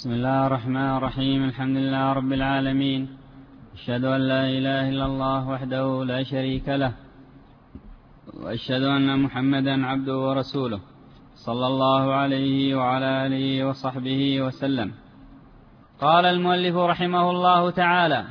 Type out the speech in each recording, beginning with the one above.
بسم الله الرحمن الرحيم. الحمد لله رب العالمين، أشهد أن لا إله إلا الله وحده لا شريك له، وأشهد أن محمدا عبده ورسوله صلى الله عليه وعلى آله وصحبه وسلم. قال المؤلف رحمه الله تعالى: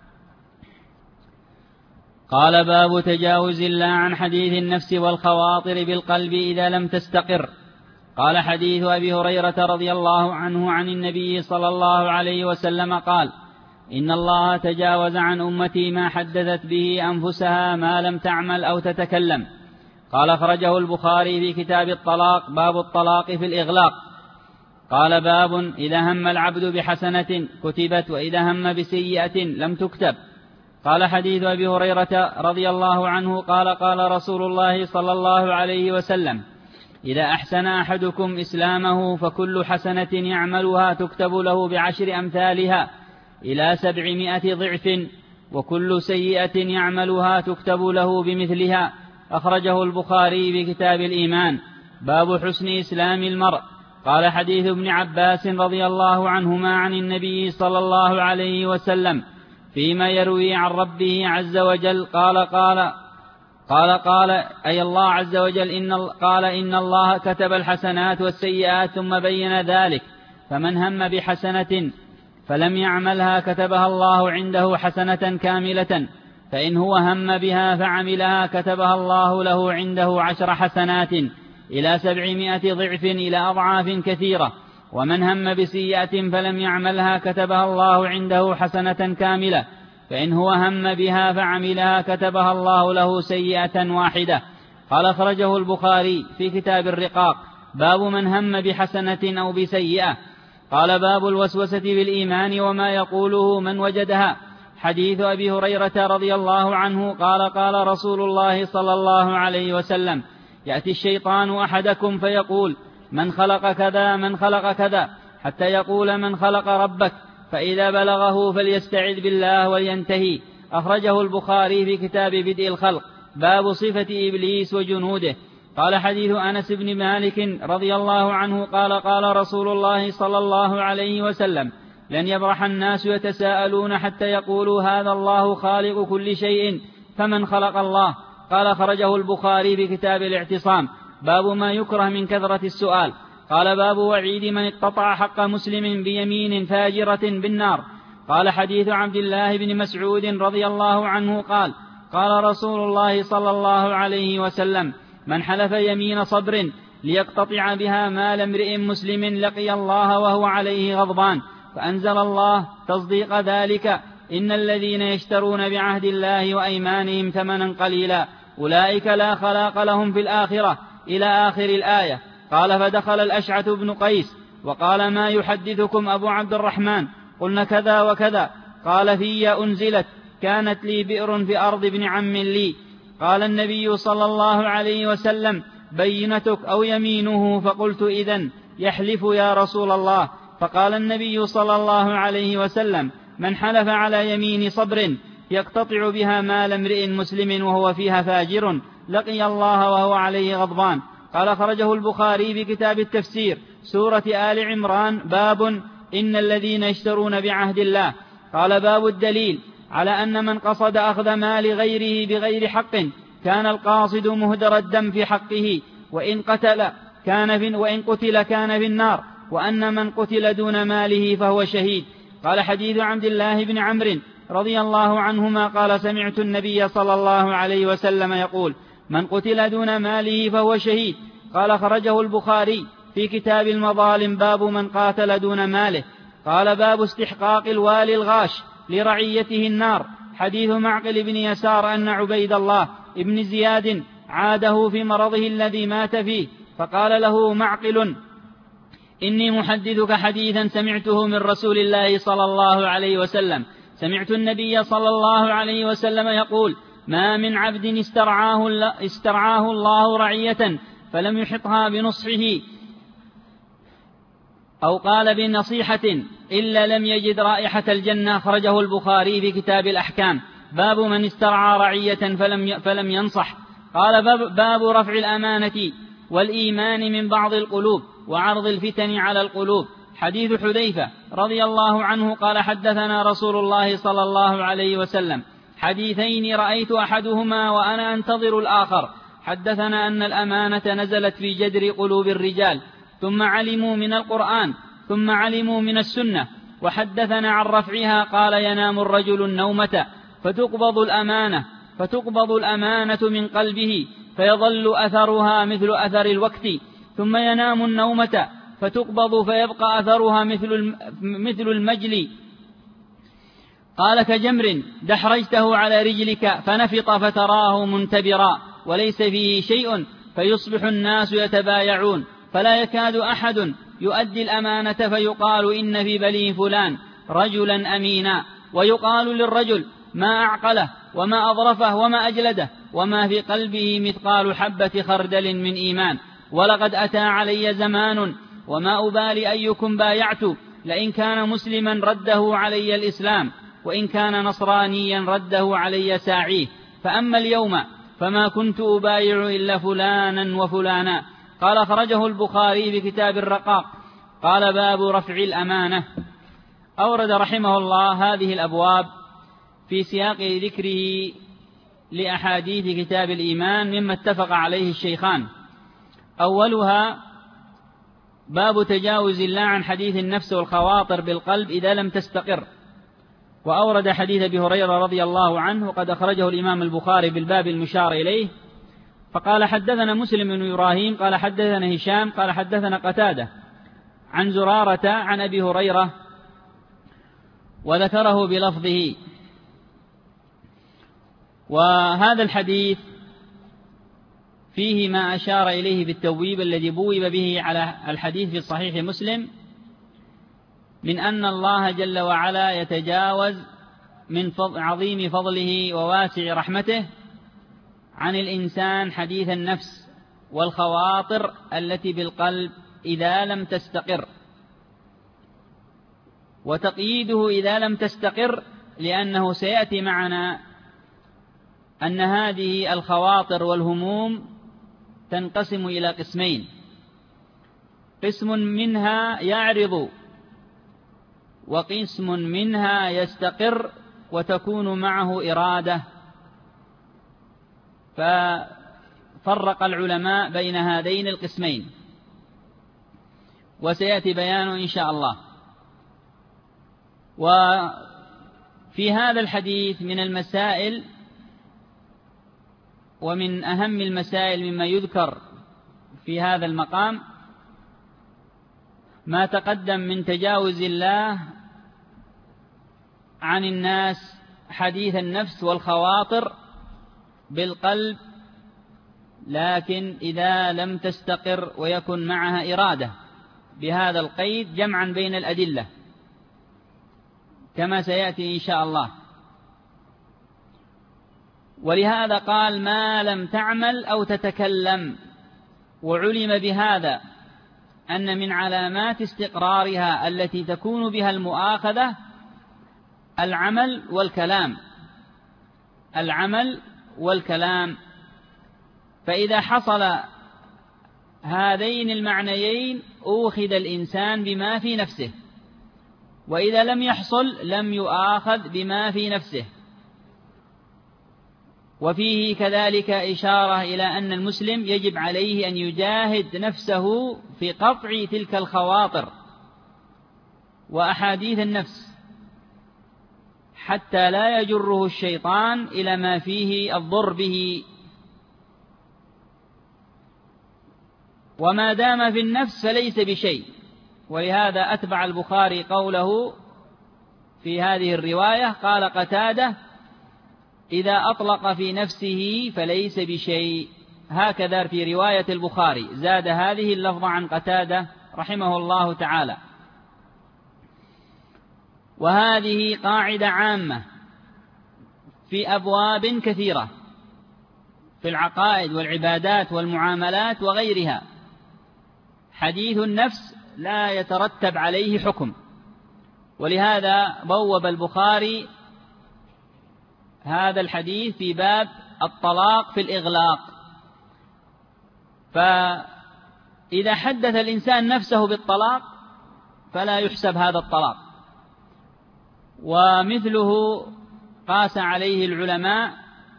قال: باب تجاوز الله عن حديث النفس والخواطر بالقلب إذا لم تستقر. قال: حديث أبي هريرة رضي الله عنه عن النبي صلى الله عليه وسلم قال: إن الله تجاوز عن أمتي ما حدثت به أنفسها ما لم تعمل أو تتكلم. قال: أخرجه البخاري في كتاب الطلاق، باب الطلاق في الإغلاق. قال: باب إذا هم العبد بحسنة كتبت وإذا هم بسيئة لم تكتب. قال: حديث أبي هريرة رضي الله عنه قال: قال رسول الله صلى الله عليه وسلم: إذا أحسن أحدكم إسلامه فكل حسنة يعملها تكتب له ب10 أمثالها إلى 700 ضعف، وكل سيئة يعملها تكتب له بمثلها. أخرجه البخاري في كتاب الإيمان، باب حسن إسلام المرء. قال: حديث ابن عباس رضي الله عنهما عن النبي صلى الله عليه وسلم فيما يروي عن ربه عز وجل قال أي الله عز وجل إن الله كتب الحسنات والسيئات ثم بين ذلك، فمن هم بحسنة فلم يعملها كتبها الله عنده حسنة كاملة، فإن هو هم بها فعملها كتبها الله له عنده 10 حسنات إلى 700 ضعف إلى أضعاف كثيرة، ومن هم بسيئة فلم يعملها كتبها الله عنده حسنة كاملة، فإن هو هم بها فعملها كتبها الله له سيئة واحدة. قال: أخرجه البخاري في كتاب الرقاق، باب من هم بحسنة أو بسيئة. قال: باب الوسوسة بالإيمان وما يقوله من وجدها. حديث أبي هريرة رضي الله عنه قال: قال رسول الله صلى الله عليه وسلم: يأتي الشيطان أحدكم فيقول: من خلق كذا من خلق كذا، حتى يقول: من خلق ربك، فإذا بلغه فليستعذ بالله ولينتهي. أخرجه البخاري في كتاب بدء الخلق، باب صفة إبليس وجنوده. قال: حديث أنس بن مالك رضي الله عنه قال: قال رسول الله صلى الله عليه وسلم: لن يبرح الناس يتساءلون حتى يقولوا هذا الله خالق كل شيء فمن خلق الله. قال: خرجه البخاري في كتاب الاعتصام، باب ما يكره من كثرة السؤال. قال: باب وعيد من اقتطع حق مسلم بيمين فاجرة بالنار. قال: حديث عبد الله بن مسعود رضي الله عنه قال: قال رسول الله صلى الله عليه وسلم: من حلف يمين صبر ليقتطع بها مال امرئ مسلم لقي الله وهو عليه غضبان، فأنزل الله تصديق ذلك: إن الذين يشترون بعهد الله وأيمانهم ثمنا قليلا أولئك لا خلاق لهم في الآخرة، إلى آخر الآية. قال: فدخل الأشعث بن قيس وقال: ما يحدثكم أبو عبد الرحمن؟ قلنا كذا وكذا. قال: في أنزلت، كانت لي بئر في أرض ابن عم لي. قال النبي صلى الله عليه وسلم: بينتك أو يمينه؟ فقلت: إذن يحلف يا رسول الله. فقال النبي صلى الله عليه وسلم: من حلف على يمين صبر يقتطع بها مال امرئ مسلم وهو فيها فاجر لقي الله وهو عليه غضبان. قال: خرجه البخاري في كتاب التفسير، سورة آل عمران، باب إن الذين يشترون بعهد الله. قال: باب الدليل على أن من قصد أخذ مال غيره بغير حق كان القاصد مهدر الدم في حقه، وإن قتل كان في النار، وأن من قتل دون ماله فهو شهيد. قال: حديث عبد الله بن عمرو رضي الله عنهما قال: سمعت النبي صلى الله عليه وسلم يقول: من قتل دون ماله فهو شهيد. قال: خرجه البخاري في كتاب المظالم، باب من قاتل دون ماله. قال: باب استحقاق الوالي الغاش لرعيته النار. حديث معقل بن يسار أن عبيد الله ابن زياد عاده في مرضه الذي مات فيه، فقال له معقل: إني محدثك حديثا سمعته من رسول الله صلى الله عليه وسلم. سمعت النبي صلى الله عليه وسلم يقول: ما من عبد استرعاه الله رعية فلم يحطها بنصحه أو قال بنصيحة إلا لم يجد رائحة الجنة. خرجه البخاري في كتاب الأحكام، باب من استرعى رعية فلم ينصح. قال: باب رفع الأمانة والإيمان من بعض القلوب وعرض الفتن على القلوب. حديث حذيفة رضي الله عنه قال حدثنا رسول الله صلى الله عليه وسلم حديثين رأيت أحدهما وأنا أنتظر الآخر. حدثنا أن الأمانة نزلت في جدر قلوب الرجال ثم علموا من القرآن ثم علموا من السنة. وحدثنا عن رفعها قال ينام الرجل النومة فتقبض الأمانة من قلبه فيظل أثرها مثل أثر الوقت ثم ينام النومة فتقبض فيبقى أثرها مثل المجل. قال كجمر دحرجته على رجلك فنفط فتراه منتبرا وليس فيه شيء فيصبح الناس يتبايعون فلا يكاد أحد يؤدي الأمانة فيقال إن في بني فلان رجلا أمينا ويقال للرجل ما أعقله وما أظرفه وما أجلده وما في قلبه مثقال حبة خردل من إيمان. ولقد أتى علي زمان وما أبالي أيكم بايعت لئن كان مسلما رده علي الإسلام وإن كان نصرانيا رده علي ساعيه. فأما اليوم فما كنت أبايع إلا فلانا وفلانا. قال خرجه البخاري في كتاب الرقاق. قال باب رفع الأمانة. أورد رحمه الله هذه الأبواب في سياق ذكره لأحاديث كتاب الإيمان مما اتفق عليه الشيخان. أولها باب تجاوز الله عن حديث النفس والخواطر بالقلب إذا لم تستقر. وأورد حديث أبي هريرة رضي الله عنه وقد أخرجه الإمام البخاري بالباب المشار إليه. فقال حدثنا مسلم بن إبراهيم قال حدثنا هشام قال حدثنا قتادة عن زرارة عن أبي هريرة وذكره بلفظه. وهذا الحديث فيه ما أشار إليه بالتبويب الذي بوب به على الحديث في صحيح مسلم من أن الله جل وعلا يتجاوز من عظيم فضله وواسع رحمته عن الإنسان حديث النفس والخواطر التي بالقلب إذا لم تستقر. وتقييده إذا لم تستقر لأنه سيأتي معنا أن هذه الخواطر والهموم تنقسم إلى قسمين: قسم منها يعرض وقسم منها يستقر وتكون معه إرادة. ففرق العلماء بين هذين القسمين وسيأتي بيانه إن شاء الله. وفي هذا الحديث من المسائل ومن أهم المسائل مما يذكر في هذا المقام ما تقدم من تجاوز الله عن الناس حديث النفس والخواطر بالقلب، لكن إذا لم تستقر ويكن معها إرادة، بهذا القيد جمعا بين الأدلة كما سيأتي إن شاء الله. ولهذا قال ما لم تعمل أو تتكلم. وعلم بهذا أن من علامات استقرارها التي تكون بها المؤاخذة العمل والكلام. فإذا حصل هذين المعنيين أوخذ الإنسان بما في نفسه، وإذا لم يحصل لم يؤاخذ بما في نفسه. وفيه كذلك إشارة إلى أن المسلم يجب عليه أن يجاهد نفسه في قطع تلك الخواطر وأحاديث النفس حتى لا يجره الشيطان إلى ما فيه الضر به. وما دام في النفس فليس بشيء. ولهذا أتبع البخاري قوله في هذه الرواية قال قتادة إذا أطلق في نفسه فليس بشيء. هكذا في رواية البخاري زاد هذه اللفظة عن قتادة رحمه الله تعالى. وهذه قاعدة عامة في أبواب كثيرة في العقائد والعبادات والمعاملات وغيرها. حديث النفس لا يترتب عليه حكم، ولهذا بوب البخاري هذا الحديث في باب الطلاق في الإغلاق. فإذا حدث الإنسان نفسه بالطلاق فلا يحسب هذا الطلاق. ومثله قاس عليه العلماء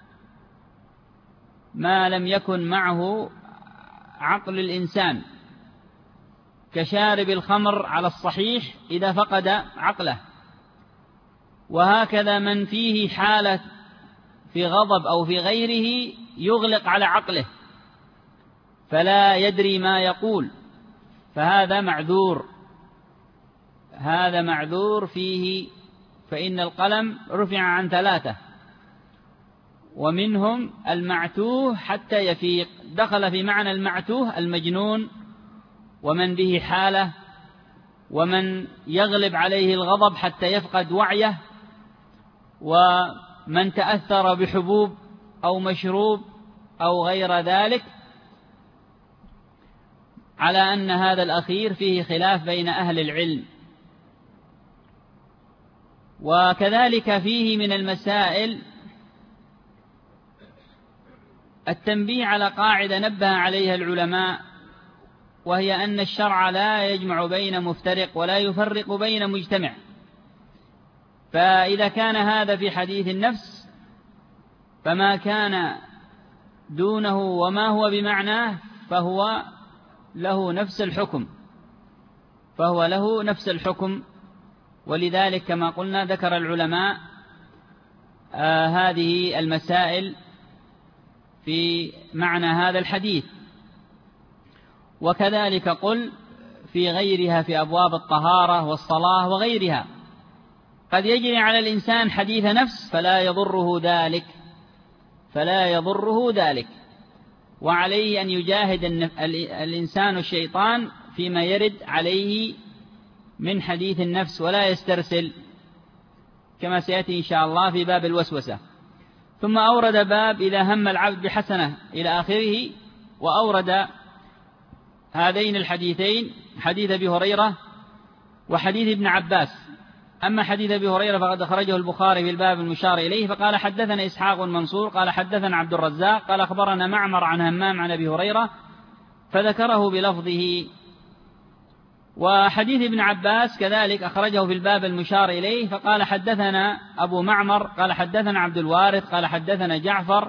ما لم يكن معه عقل الإنسان، كشارب الخمر على الصحيح إذا فقد عقله، وهكذا من فيه حالة في غضب أو في غيره يغلق على عقله فلا يدري ما يقول، فهذا معذور، هذا معذور فيه، فإن القلم رفع عن 3، ومنهم المعتوه حتى يفيق، دخل في معنى المعتوه المجنون، ومن به حالة، ومن يغلب عليه الغضب حتى يفقد وعيه، ومن تأثر بحبوب أو مشروب أو غير ذلك، على أن هذا الأخير فيه خلاف بين أهل العلم. وكذلك فيه من المسائل التنبيه على قاعدة نبه عليها العلماء، وهي أن الشرع لا يجمع بين مفترق ولا يفرق بين مجتمع، فإذا كان هذا في حديث النفس فما كان دونه وما هو بمعناه فهو له نفس الحكم، فهو له نفس الحكم. ولذلك كما قلنا ذكر العلماء هذه المسائل في معنى هذا الحديث. وكذلك قل في غيرها في أبواب الطهارة والصلاة وغيرها، قد يجري على الإنسان حديث نفس فلا يضره ذلك، وعليه أن يجاهد الإنسان الشيطان فيما يرد عليه من حديث النفس ولا يسترسل، كما سيأتي إن شاء الله في باب الوسوسة. ثم أورد باب إذا هم العبد بحسنة إلى آخره، وأورد هذين الحديثين، حديث أبي هريرة وحديث ابن عباس. أما حديث أبي هريرة فقد أخرجه البخاري في الباب المشار إليه، فقال حدثنا إسحاق منصور قال حدثنا عبد الرزاق قال أخبرنا معمر عن همام عن أبي هريرة، فذكره بلفظه. وحديث ابن عباس كذلك أخرجه في الباب المشار إليه، فقال حدثنا أبو معمر قال حدثنا عبد الوارث قال حدثنا جعفر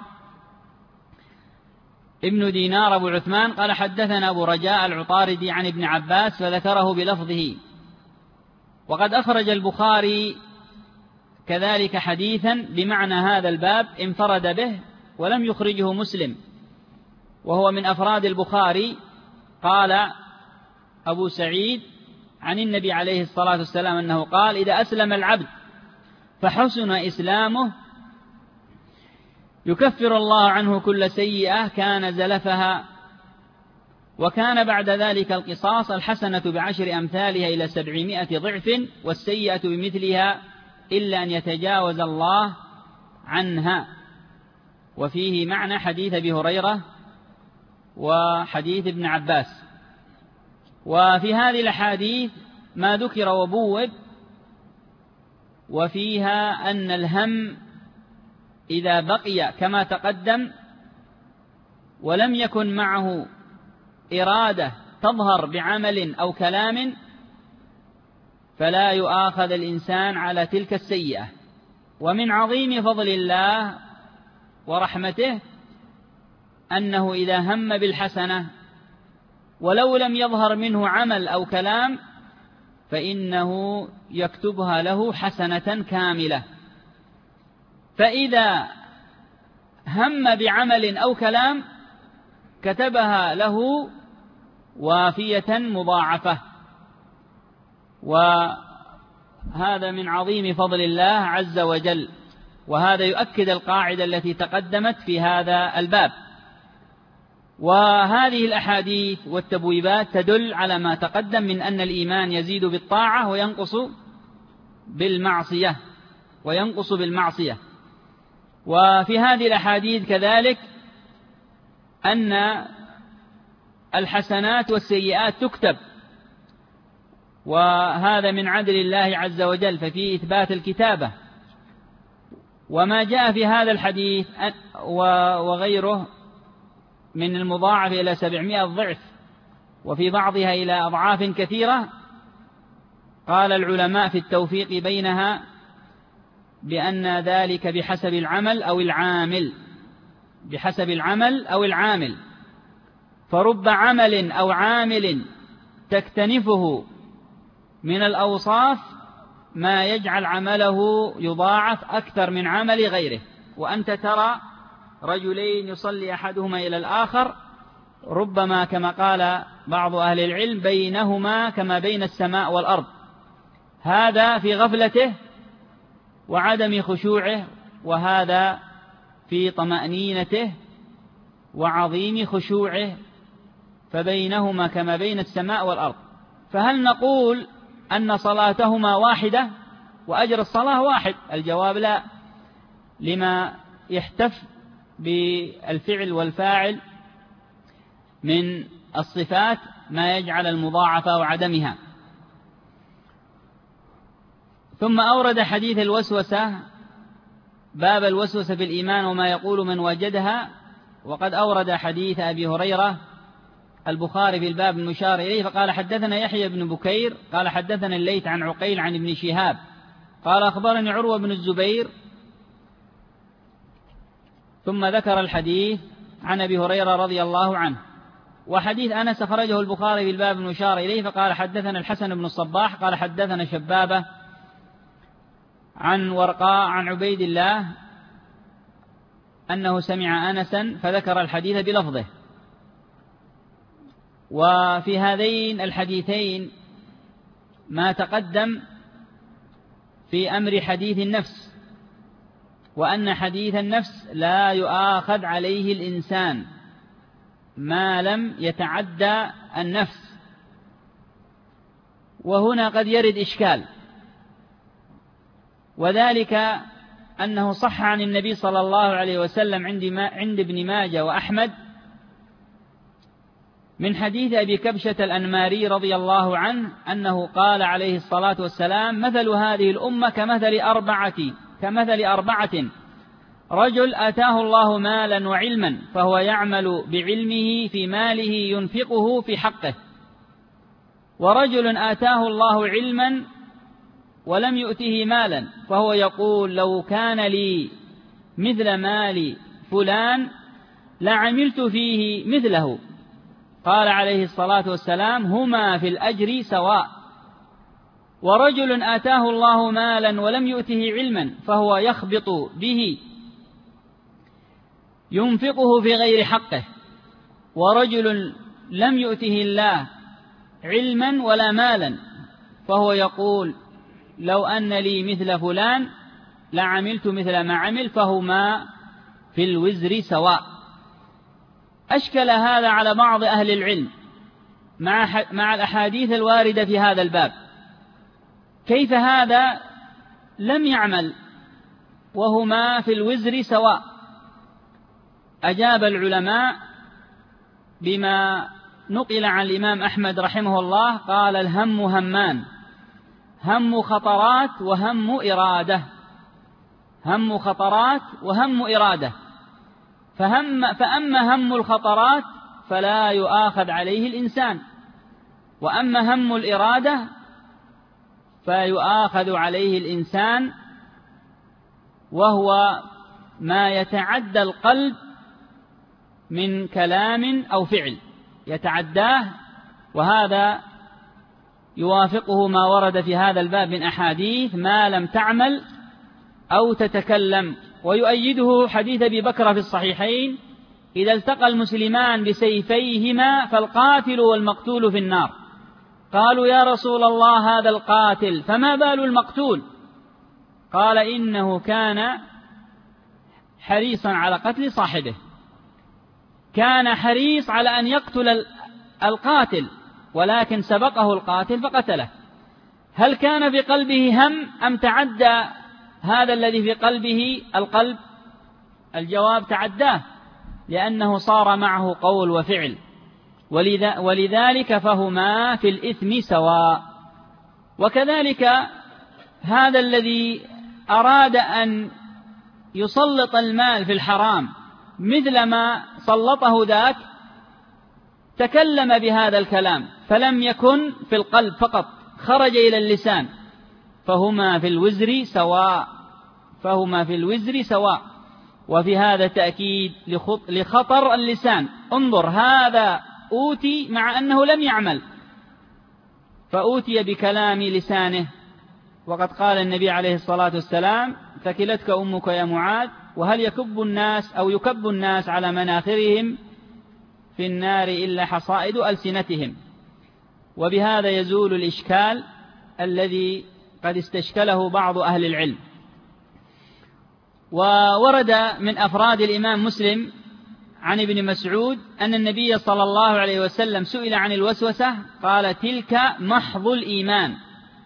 ابن دينار أبو عثمان قال حدثنا أبو رجاء العطاردي عن ابن عباس، فذكره بلفظه. وقد أخرج البخاري كذلك حديثا بمعنى هذا الباب انفرد به ولم يخرجه مسلم، وهو من أفراد البخاري. قال أبو سعيد عن النبي عليه الصلاة والسلام أنه قال إذا أسلم العبد فحسن إسلامه يكفر الله عنه كل سيئة كان زلفها، وكان بعد ذلك القصاص الحسنة ب10 أمثالها إلى 700 ضعف، والسيئة بمثلها إلا أن يتجاوز الله عنها. وفيه معنى حديث أبي هريرة وحديث ابن عباس. وفي هذه الأحاديث ما ذكر وبوب، وفيها أن الهم إذا بقي كما تقدم ولم يكن معه إرادة تظهر بعمل أو كلام فلا يؤاخذ الإنسان على تلك السيئة. ومن عظيم فضل الله ورحمته أنه إذا هم بالحسنة ولو لم يظهر منه عمل أو كلام فإنه يكتبها له حسنة كاملة. فإذا هم بعمل أو كلام كتبها له وافية مضاعفة. وهذا من عظيم فضل الله عز وجل، وهذا يؤكد القاعدة التي تقدمت في هذا الباب. وهذه الأحاديث والتبويبات تدل على ما تقدم من أن الإيمان يزيد بالطاعة وينقص بالمعصية. وفي هذه الأحاديث كذلك أن الحسنات والسيئات تكتب، وهذا من عدل الله عز وجل، ففي إثبات الكتابة. وما جاء في هذا الحديث وغيره من المضاعف إلى 700 ضعف، وفي بعضها إلى أضعاف كثيرة، قال العلماء في التوفيق بينها بأن ذلك بحسب العمل أو العامل، بحسب العمل أو العامل، فرب عمل أو عامل تكتنفه من الأوصاف ما يجعل عمله يضاعف أكثر من عمل غيره. وأنت ترى رجلين يصلي أحدهما إلى الآخر، ربما كما قال بعض أهل العلم بينهما كما بين السماء والأرض، هذا في غفلته وعدم خشوعه، وهذا في طمأنينته وعظيم خشوعه، فبينهما كما بين السماء والأرض. فهل نقول أن صلاتهما واحدة وأجر الصلاة واحد؟ الجواب لا، لما يحتف بالفعل والفاعل من الصفات ما يجعل المضاعفة وعدمها. ثم أورد حديث الوسوسة، باب الوسوسة في الإيمان وما يقول من وجدها، وقد أورد حديث أبي هريرة البخاري في الباب المشار إليه، فقال حدثنا يحيى بن بكير قال حدثنا الليث عن عقيل عن ابن شهاب قال أخبرني عروة بن الزبير، ثم ذكر الحديث عن أبي هريرة رضي الله عنه. وحديث أنس أخرجه البخاري في الباب المشار إليه، فقال حدثنا الحسن بن الصباح قال حدثنا شبابة عن ورقاء عن عبيد الله أنه سمع أنسا فذكر الحديث بلفظه. وفي هذين الحديثين ما تقدم في أمر حديث النفس، وأن حديث النفس لا يؤاخذ عليه الإنسان ما لم يتعدى النفس. وهنا قد يرد إشكال، وذلك أنه صح عن النبي صلى الله عليه وسلم عند ابن ماجه وأحمد من حديث أبي كبشة الأنماري رضي الله عنه أنه قال عليه الصلاة والسلام مثل هذه الأمة كمثل أربعة رجل آتاه الله مالا وعلما فهو يعمل بعلمه في ماله ينفقه في حقه، ورجل آتاه الله علما ولم يؤته مالا فهو يقول لو كان لي مثل مال فلان لعملت فيه مثله. قال عليه الصلاة والسلام هما في الأجر سواء. ورجل آتاه الله مالا ولم يؤته علما فهو يخبط به ينفقه في غير حقه، ورجل لم يؤته الله علما ولا مالا فهو يقول لو أن لي مثل فلان لعملت مثل ما عمل فهما في الوزر سواء. أشكل هذا على بعض أهل العلم مع الأحاديث الواردة في هذا الباب، كيف هذا لم يعمل وهما في الوزر سواء؟ أجاب العلماء بما نقل عن الإمام أحمد رحمه الله، قال الهم همان، هم خطرات وهم إرادة، هم خطرات وهم إرادة. فأما هم الخطرات فلا يؤاخذ عليه الإنسان، وأما هم الإرادة فيؤاخذ عليه الإنسان، وهو ما يتعدى القلب من كلام أو فعل يتعداه، وهذا يوافقه ما ورد في هذا الباب من أحاديث ما لم تعمل أو تتكلم. ويؤيده حديث أبي بكر في الصحيحين إذا التقى المسلمان بسيفيهما فالقاتل والمقتول في النار. قالوا يا رسول الله هذا القاتل فما بال المقتول؟ قال إنه كان حريصا على قتل صاحبه، كان حريص على أن يقتل القاتل ولكن سبقه القاتل فقتله. هل كان في قلبه هم أم تعدى هذا الذي في قلبه القلب؟ الجواب تعداه، لأنه صار معه قول وفعل، ولذلك فهما في الإثم سواء. وكذلك هذا الذي أراد أن يسلط المال في الحرام مثل ما سلطه ذاك تكلم بهذا الكلام فلم يكن في القلب فقط خرج إلى اللسان فهما في الوزر سواء. وفي هذا تأكيد لخطر اللسان. انظر، هذا أوتي مع أنه لم يعمل، فأوتي بكلام لسانه، وقد قال النبي عليه الصلاة والسلام: ثكلتك أمك يا معاذ، وهل يكب الناس على مناخرهم في النار إلا حصائد ألسنتهم. وبهذا يزول الإشكال الذي قد استشكله بعض أهل العلم. وورد من أفراد الإمام مسلم عن ابن مسعود أن النبي صلى الله عليه وسلم سئل عن الوسوسة قال: تلك محض الإيمان.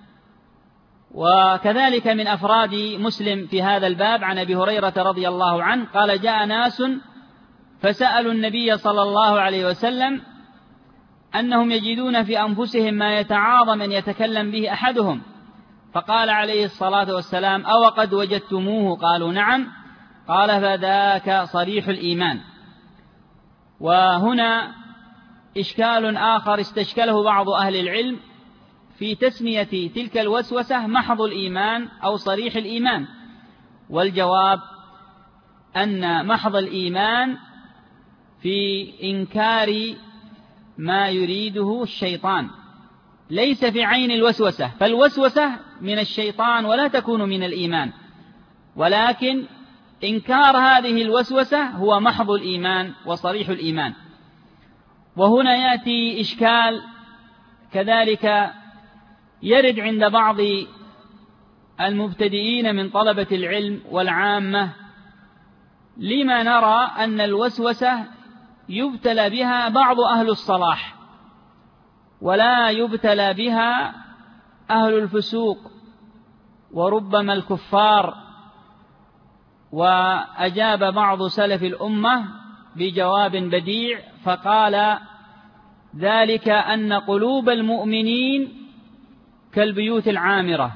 وكذلك من أفراد مسلم في هذا الباب عن أبي هريرة رضي الله عنه قال: جاء ناس فسألوا النبي صلى الله عليه وسلم أنهم يجدون في أنفسهم ما يتعاظم أن يتكلم به أحدهم، فقال عليه الصلاة والسلام: أو قد وجدتموه؟ قالوا: نعم. قال: فذاك صريح الإيمان. وهنا إشكال آخر استشكله بعض أهل العلم في تسمية تلك الوسوسة محض الإيمان أو صريح الإيمان، والجواب أن محض الإيمان في إنكار ما يريده الشيطان، ليس في عين الوسوسة، فالوسوسة من الشيطان ولا تكون من الإيمان، ولكن إنكار هذه الوسوسة هو محض الإيمان وصريح الإيمان. وهنا يأتي إشكال كذلك يرد عند بعض المبتدئين من طلبة العلم والعامة: لما نرى أن الوسوسة يبتلى بها بعض أهل الصلاح ولا يبتلى بها أهل الفسوق وربما الكفار؟ وأجاب بعض سلف الأمة بجواب بديع فقال: ذلك أن قلوب المؤمنين كالبيوت العامرة،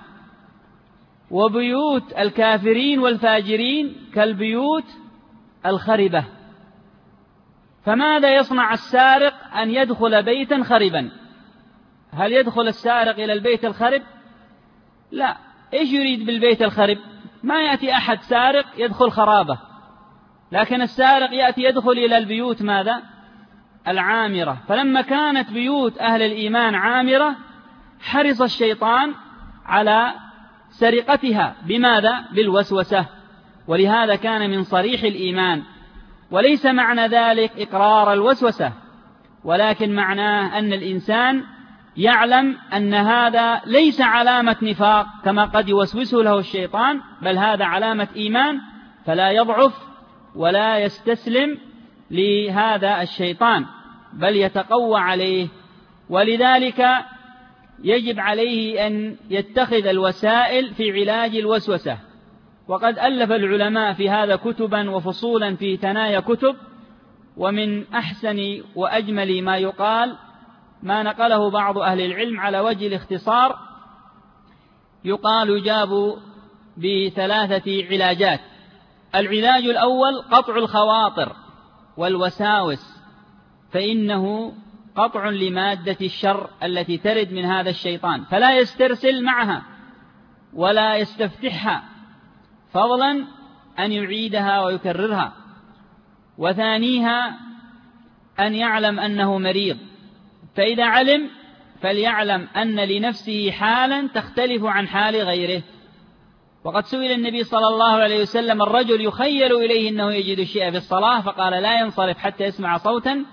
وبيوت الكافرين والفاجرين كالبيوت الخربة. فماذا يصنع السارق أن يدخل بيتا خربا؟ هل يدخل السارق إلى البيت الخرب؟ لا. إيش يريد بالبيت الخرب؟ ما يأتي أحد سارق يدخل خرابة، لكن السارق يأتي يدخل إلى البيوت ماذا؟ العامرة. فلما كانت بيوت أهل الإيمان عامرة حرص الشيطان على سرقتها. بماذا؟ بالوسوسة. ولهذا كان من صريح الإيمان. وليس معنى ذلك إقرار الوسوسة، ولكن معناه أن الإنسان يعلم أن هذا ليس علامة نفاق كما قد يوسوسه له الشيطان، بل هذا علامة إيمان، فلا يضعف ولا يستسلم لهذا الشيطان بل يتقوى عليه. ولذلك يجب عليه أن يتخذ الوسائل في علاج الوسوسة. وقد ألف العلماء في هذا كتبا وفصولا في ثنايا كتب، ومن أحسن وأجمل ما يقال ما نقله بعض أهل العلم على وجه الاختصار. يقال يجاب بثلاثة علاجات. العلاج الأول قطع الخواطر والوساوس، فإنه قطع لمادة الشر التي ترد من هذا الشيطان، فلا يسترسل معها ولا يستفتحها، فضلا أن يعيدها ويكررها. وثانيها أن يعلم أنه مريض، فإذا علم فليعلم أن لنفسه حالا تختلف عن حال غيره. وقد سئل النبي صلى الله عليه وسلم: الرجل يخيل إليه أنه يجد الشيء في الصلاة، فقال: لا ينصرف حتى يسمع صوتا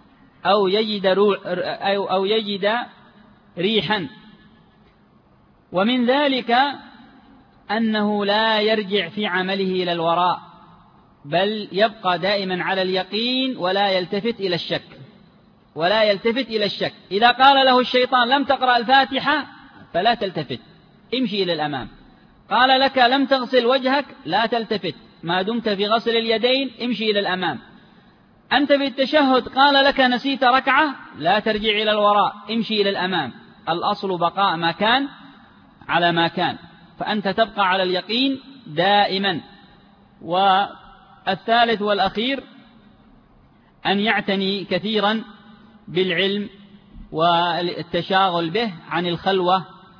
أو يجد ريحا. ومن ذلك أنه لا يرجع في عمله إلى الوراء، بل يبقى دائما على اليقين ولا يلتفت إلى الشك. إذا قال له الشيطان: لم تقرأ الفاتحة، فلا تلتفت، امشي إلى الأمام. قال لك: لم تغسل وجهك، لا تلتفت، ما دمت في غسل اليدين امشي إلى الأمام. أنت في التشهد قال لك: نسيت ركعة، لا ترجع إلى الوراء، امشي إلى الأمام. الأصل بقاء ما كان على ما كان، فأنت تبقى على اليقين دائما. والثالث والأخير أن يعتني كثيرا بالعلم والتشاغل به عن الخلوة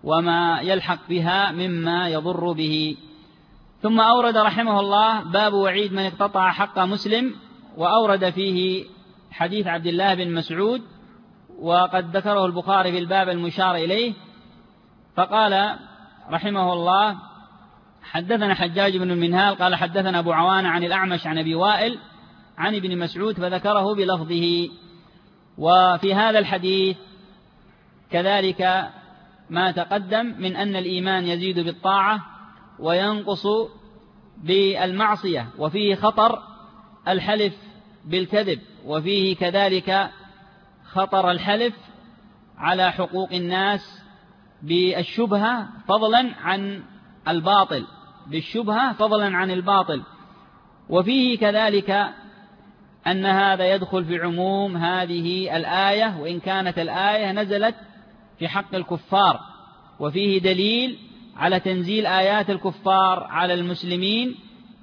وما يلحق بها مما يضر به. ثم أورد رحمه الله باب وعيد من اقتطع حق مسلم، وأورد فيه حديث عبد الله بن مسعود، وقد ذكره البخاري في الباب المشار إليه. فقال رحمه الله: حدثنا حجاج بن المنهال قال حدثنا أبو عوانة عن الأعمش عن أبي وائل عن ابن مسعود، فذكره بلفظه. وفي هذا الحديث كذلك ما تقدم من أن الإيمان يزيد بالطاعة وينقص بالمعصية، وفيه خطر الحلف بالكذب، وفيه كذلك خطر الحلف على حقوق الناس بالشبهة فضلا عن الباطل، بالشبهة فضلا عن الباطل. وفيه كذلك أن هذا يدخل في عموم هذه الآية، وإن كانت الآية نزلت في حق الكفار، وفيه دليل على تنزيل آيات الكفار على المسلمين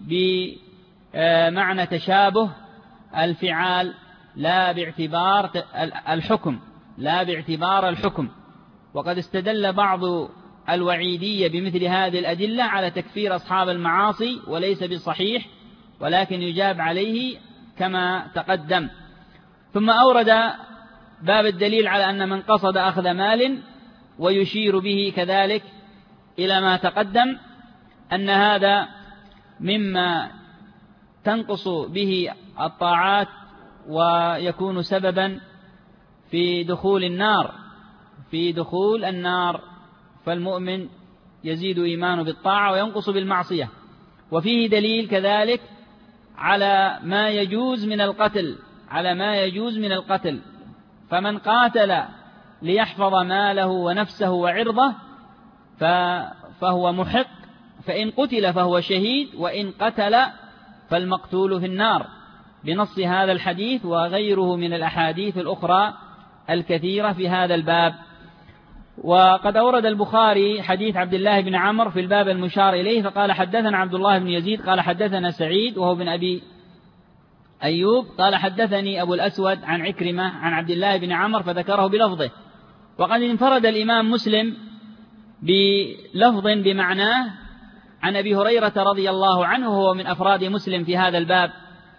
بمعنى تشابه الفعال لا باعتبار الحكم، لا باعتبار الحكم. وقد استدل بعض الوعيدية بمثل هذه الأدلة على تكفير أصحاب المعاصي، وليس بالصحيح، ولكن يجاب عليه كما تقدم. ثم أورد باب الدليل على أن من قصد أخذ مال، ويشير به كذلك إلى ما تقدم أن هذا مما تنقص به الطاعات ويكون سببا في دخول النار، في دخول النار. فالمؤمن يزيد إيمانه بالطاعة وينقص بالمعصية. وفيه دليل كذلك على ما يجوز من القتل، على ما يجوز من القتل. فمن قاتل ليحفظ ماله ونفسه وعرضه فهو محق، فإن قتل فهو شهيد، وإن قتل فالمقتول في النار، بنص هذا الحديث وغيره من الأحاديث الأخرى الكثيرة في هذا الباب. وقد أورد البخاري حديث عبد الله بن عمرو في الباب المشار إليه، فقال حدثنا عبد الله بن يزيد قال حدثنا سعيد وهو بن أبي أيوب قال حدثني أبو الأسود عن عكرمة عن عبد الله بن عمرو، فذكره بلفظه. وقد انفرد الإمام مسلم بلفظ بمعناه عن أبي هريرة رضي الله عنه، وهو من أفراد مسلم في هذا الباب.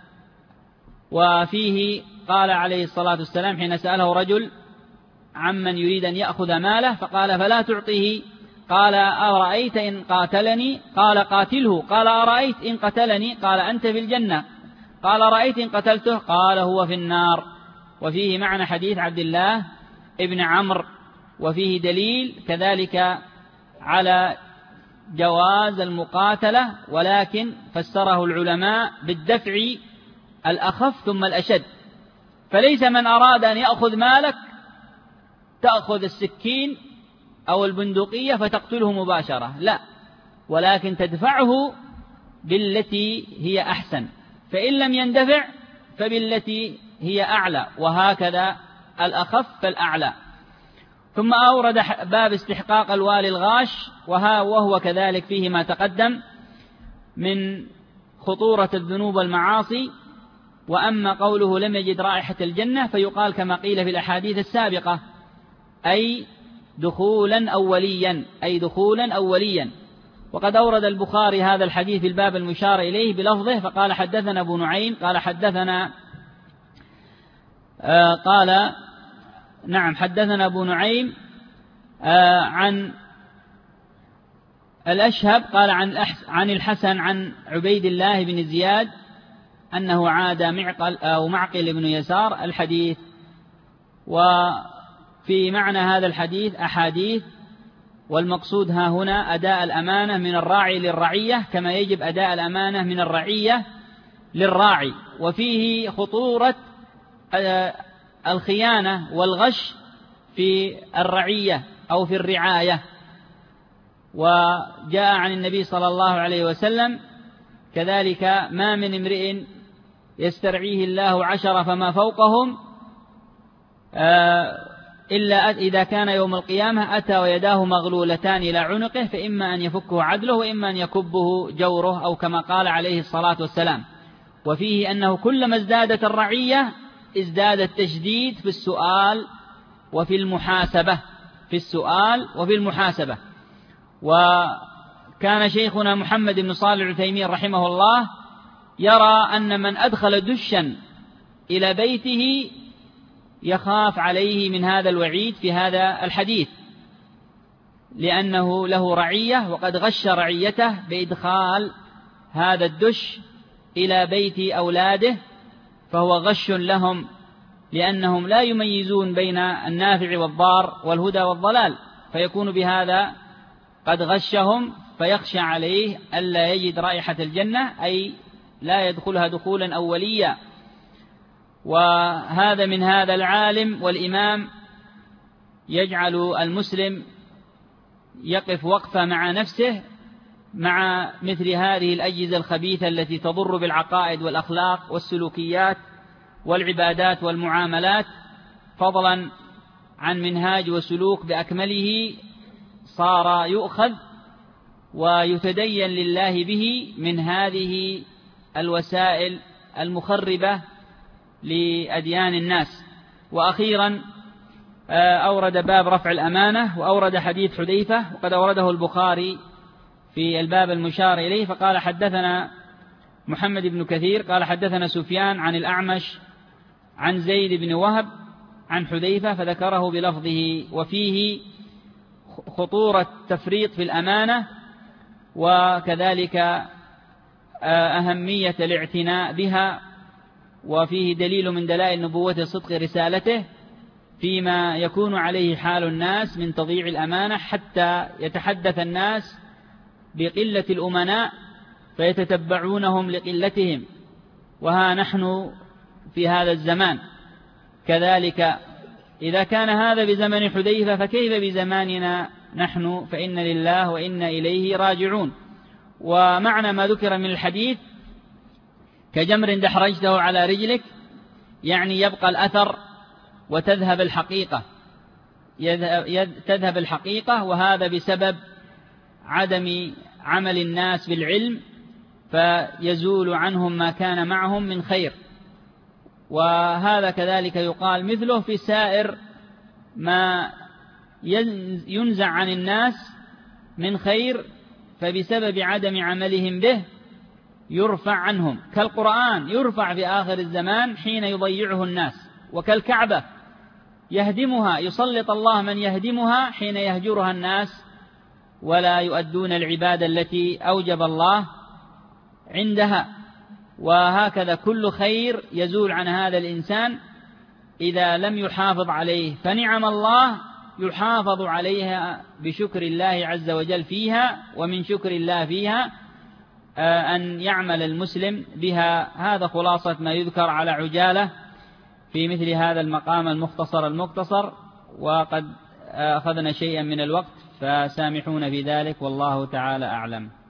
وفيه قال عليه الصلاة والسلام حين سأله رجل عمن يريد أن يأخذ ماله فقال: فلا تعطيه. قال: أرأيت إن قاتلني؟ قال: قاتله. قال: أرأيت إن قتلني؟ قال: أنت في الجنة. قال: رأيت إن قتلته؟ قال: هو في النار. وفيه معنى حديث عبد الله ابن عمرو. وفيه دليل كذلك على جواز المقاتلة، ولكن فسره العلماء بالدفع الأخف ثم الأشد. فليس من أراد أن يأخذ مالك تأخذ السكين أو البندقية فتقتله مباشرة، لا، ولكن تدفعه بالتي هي أحسن، فإن لم يندفع فبالتي هي أعلى، وهكذا الأخف فالأعلى. ثم أورد باب استحقاق الوالي الغاش، وهو كذلك فيه ما تقدم من خطورة الذنوب والمعاصي. وأما قوله لم يجد رائحة الجنة فيقال كما قيل في الأحاديث السابقة، أي دخولا أوليا، أي دخولا أوليا. وقد أورد البخاري هذا الحديث في الباب المشار إليه بلفظه، فقال حدثنا أبو نعيم قال حدثنا حدثنا أبو نعيم عن الأشهب قال عن الحسن عن عبيد الله بن زياد أنه عاد معقل بن يسار الحديث. وفي معنى هذا الحديث أحاديث، والمقصود ها هنا أداء الأمانة من الراعي للرعية كما يجب أداء الأمانة من الرعية للراعي. وفيه خطورة الخيانة والغش في الرعية أو في الرعاية. وجاء عن النبي صلى الله عليه وسلم كذلك: ما من امرئ يسترعيه الله 10 فما فوقهم إلا إذا كان يوم القيامة أتى ويداه مغلولتان إلى عنقه، فإما أن يفكه عدله وإما أن يكبه جوره، أو كما قال عليه الصلاة والسلام. وفيه أنه كلما ازدادت الرعية ازداد التشديد في السؤال وفي المحاسبة، في السؤال وفي المحاسبة. وكان شيخنا محمد بن صالح العثيمين رحمه الله يرى أن من أدخل دشا إلى بيته يخاف عليه من هذا الوعيد في هذا الحديث، لأنه له رعية وقد غش رعيته بإدخال هذا الدش إلى بيت أولاده، فهو غش لهم، لأنهم لا يميزون بين النافع والضار والهدى والضلال، فيكون بهذا قد غشهم، فيخشى عليه ألا يجد رائحة الجنة، أي لا يدخلها دخولا أوليا. وهذا من هذا العالم والإمام يجعل المسلم يقف وقفة مع نفسه مع مثل هذه الأجهزة الخبيثة التي تضر بالعقائد والأخلاق والسلوكيات والعبادات والمعاملات، فضلا عن منهاج وسلوك بأكمله صار يؤخذ ويتدين لله به من هذه الوسائل المخربة لأديان الناس. وأخيرا أورد باب رفع الأمانة، وأورد حديث حذيفة، وقد أورده البخاري في الباب المشار إليه، فقال حدثنا محمد بن كثير قال حدثنا سفيان عن الأعمش عن زيد بن وهب عن حذيفة، فذكره بلفظه، وفيه خطورة تفريط في الأمانة، وكذلك أهمية الاعتناء بها، وفيه دليل من دلائل نبوة صدق رسالته فيما يكون عليه حال الناس من تضييع الأمانة، حتى يتحدث الناس بقلة الأمناء فيتتبعونهم لقلتهم، وها نحن في هذا الزمان. كذلك إذا كان هذا بزمن حذيفة فكيف بزماننا نحن؟ فإن لله وإنا إليه راجعون. ومعنى ما ذكر من الحديث كجمر دحرجته على رجلك، يعني يبقى الأثر وتذهب الحقيقة، تذهب الحقيقة، وهذا بسبب عدم عمل الناس بالعلم، فيزول عنهم ما كان معهم من خير. وهذا كذلك يقال مثله في سائر ما ينزع عن الناس من خير، فبسبب عدم عملهم به يرفع عنهم، كالقرآن يرفع في آخر الزمان حين يضيعه الناس، وكالكعبة يهدمها، يسلط الله من يهدمها حين يهجرها الناس ولا يؤدون العبادة التي أوجب الله عندها. وهكذا كل خير يزول عن هذا الإنسان إذا لم يحافظ عليه، فنعم الله يحافظ عليها بشكر الله عز وجل فيها، ومن شكر الله فيها أن يعمل المسلم بها. هذا خلاصة ما يذكر على عجالة في مثل هذا المقام المختصر، وقد أخذنا شيئا من الوقت فسامحون في ذلك، والله تعالى أعلم.